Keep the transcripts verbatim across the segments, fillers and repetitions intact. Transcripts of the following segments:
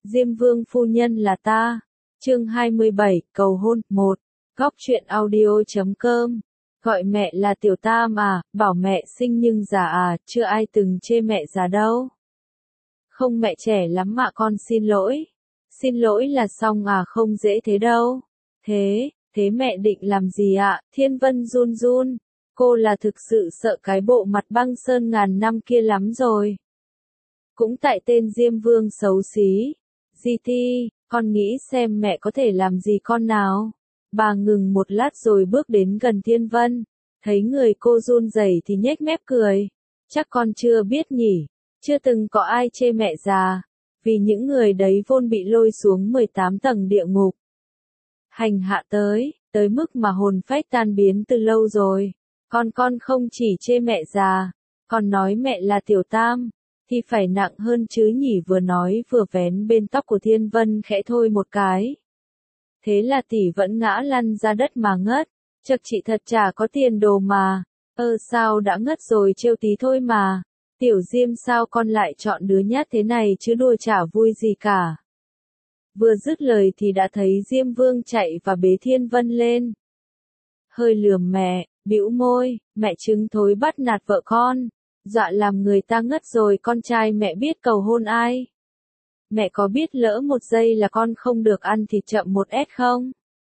Diêm Vương phu nhân là ta. Chương hai mươi bảy, cầu hôn. Một. Góc truyện audio chấm com. Gọi mẹ là Tiểu Tam à, bảo mẹ xinh nhưng già à, chưa ai từng chê mẹ già đâu. Không, mẹ trẻ lắm mà con xin lỗi. Xin lỗi là xong à, không dễ thế đâu. Thế, thế mẹ định làm gì ạ? Thiên Vân run run. Cô là thực sự sợ cái bộ mặt băng sơn ngàn năm kia lắm rồi. Cũng tại tên Diêm Vương xấu xí. Di Ti, con nghĩ xem mẹ có thể làm gì con nào. Bà ngừng một lát rồi bước đến gần Thiên Vân. Thấy người cô run rẩy thì nhếch mép cười. Chắc con chưa biết nhỉ. Chưa từng có ai chê mẹ già. Vì những người đấy vốn bị lôi xuống mười tám tầng địa ngục. Hành hạ tới, tới mức mà hồn phách tan biến từ lâu rồi. Con con không chỉ chê mẹ già, còn nói mẹ là Tiểu Tam, thì phải nặng hơn chứ nhỉ. Vừa nói vừa vén bên tóc của Thiên Vân khẽ thôi một cái. Thế là tỷ vẫn ngã lăn ra đất mà ngất. Chật, chị thật chả có tiền đồ mà. Ơ sao đã ngất rồi, trêu tí thôi mà. Tiểu Diêm, sao con lại chọn đứa nhát thế này chứ, đùa chả vui gì cả. Vừa dứt lời thì đã thấy Diêm Vương chạy và bế Thiên Vân lên. Hơi lườm mẹ, bĩu môi, mẹ trứng thối bắt nạt vợ con. Dọa làm người ta ngất rồi, con trai mẹ biết cầu hôn ai. Mẹ có biết lỡ một giây là con không được ăn thịt chậm một ét không?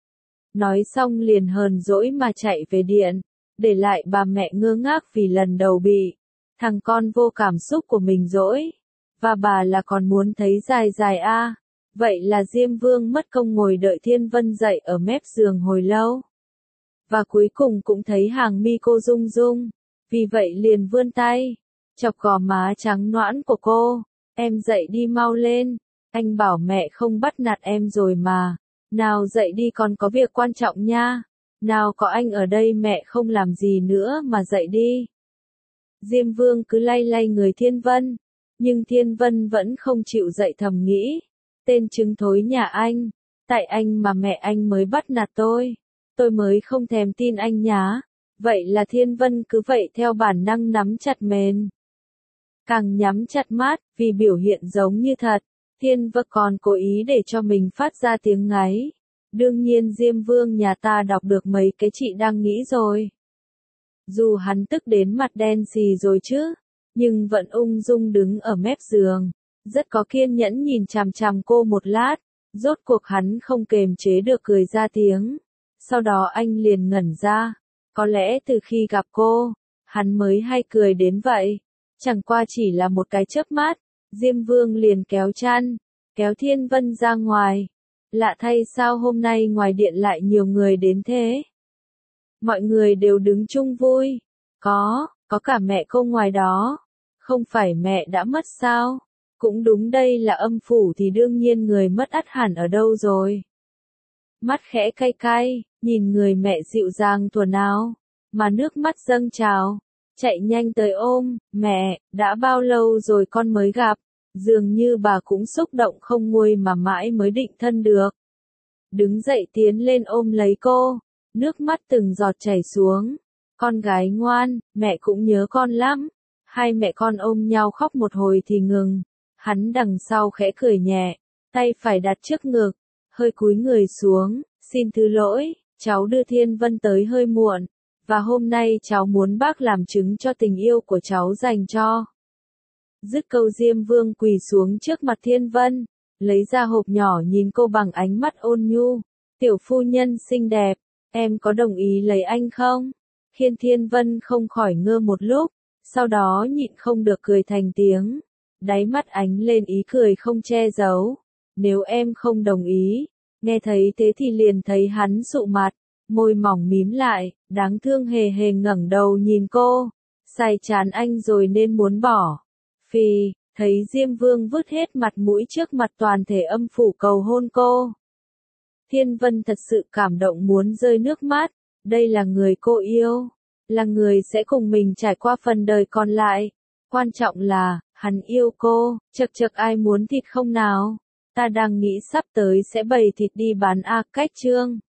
Nói xong liền hờn dỗi mà chạy về điện, để lại bà mẹ ngơ ngác vì lần đầu bị thằng con vô cảm xúc của mình dỗi. Và bà là còn muốn thấy dài dài a. À. Vậy là Diêm Vương mất công ngồi đợi Thiên Vân dậy ở mép giường hồi lâu. Và cuối cùng cũng thấy hàng mi cô rung rung. Vì vậy liền vươn tay, chọc gò má trắng nõn của cô. Em dậy đi mau lên. Anh bảo mẹ không bắt nạt em rồi mà. Nào dậy đi, còn có việc quan trọng nha. Nào có anh ở đây mẹ không làm gì nữa mà dậy đi. Diêm Vương cứ lay lay người Thiên Vân. Nhưng Thiên Vân vẫn không chịu dậy, thầm nghĩ. Tên trứng thối nhà anh. Tại anh mà mẹ anh mới bắt nạt tôi. Tôi mới không thèm tin anh nhá. Vậy là Thiên Vân cứ vậy theo bản năng nắm chặt mền. Càng nhắm chặt mắt, vì biểu hiện giống như thật. Thiên Vân còn cố ý để cho mình phát ra tiếng ngáy. Đương nhiên Diêm Vương nhà ta đọc được mấy cái chị đang nghĩ rồi. Dù hắn tức đến mặt đen xì rồi chứ, nhưng vẫn ung dung đứng ở mép giường. Rất có kiên nhẫn nhìn chằm chằm cô một lát. Rốt cuộc hắn không kềm chế được cười ra tiếng. Sau đó anh liền ngẩn ra. Có lẽ từ khi gặp cô, hắn mới hay cười đến vậy. Chẳng qua chỉ là một cái chớp mắt, Diêm Vương liền kéo chăn, kéo Thiên Vân ra ngoài. Lạ thay sao hôm nay ngoài điện lại nhiều người đến thế? Mọi người đều đứng chung vui. Có, có cả mẹ cô ngoài đó. Không phải mẹ đã mất sao? Cũng đúng, đây là âm phủ thì đương nhiên người mất ắt hẳn ở đâu rồi. Mắt khẽ cay cay, nhìn người mẹ dịu dàng thuở nào, mà nước mắt dâng trào. Chạy nhanh tới ôm, mẹ, đã bao lâu rồi con mới gặp. Dường như bà cũng xúc động không nguôi mà mãi mới định thân được. Đứng dậy tiến lên ôm lấy cô, nước mắt từng giọt chảy xuống. Con gái ngoan, mẹ cũng nhớ con lắm. Hai mẹ con ôm nhau khóc một hồi thì ngừng. Hắn đằng sau khẽ cười nhẹ, tay phải đặt trước ngực, hơi cúi người xuống. Xin thứ lỗi, cháu đưa Thiên Vân tới hơi muộn. Và hôm nay cháu muốn bác làm chứng cho tình yêu của cháu dành cho. Dứt câu Diêm Vương quỳ xuống trước mặt Thiên Vân, lấy ra hộp nhỏ nhìn cô bằng ánh mắt ôn nhu. Tiểu phu nhân xinh đẹp, em có đồng ý lấy anh không? Khiến Thiên Vân không khỏi ngơ một lúc, sau đó nhịn không được cười thành tiếng. Đáy mắt ánh lên ý cười không che giấu. Nếu em không đồng ý. Nghe thấy thế thì liền thấy hắn sụ mặt, môi mỏng mím lại, đáng thương hề hề ngẩng đầu nhìn cô. Say chán anh rồi nên muốn bỏ. Phì, thấy Diêm Vương vứt hết mặt mũi trước mặt toàn thể âm phủ cầu hôn cô. Thiên Vân thật sự cảm động muốn rơi nước mắt. Đây là người cô yêu, là người sẽ cùng mình trải qua phần đời còn lại. Quan trọng là, hắn yêu cô. Chật chật, ai muốn thịt không nào? Ta đang nghĩ sắp tới sẽ bày thịt đi bán a. Cách chương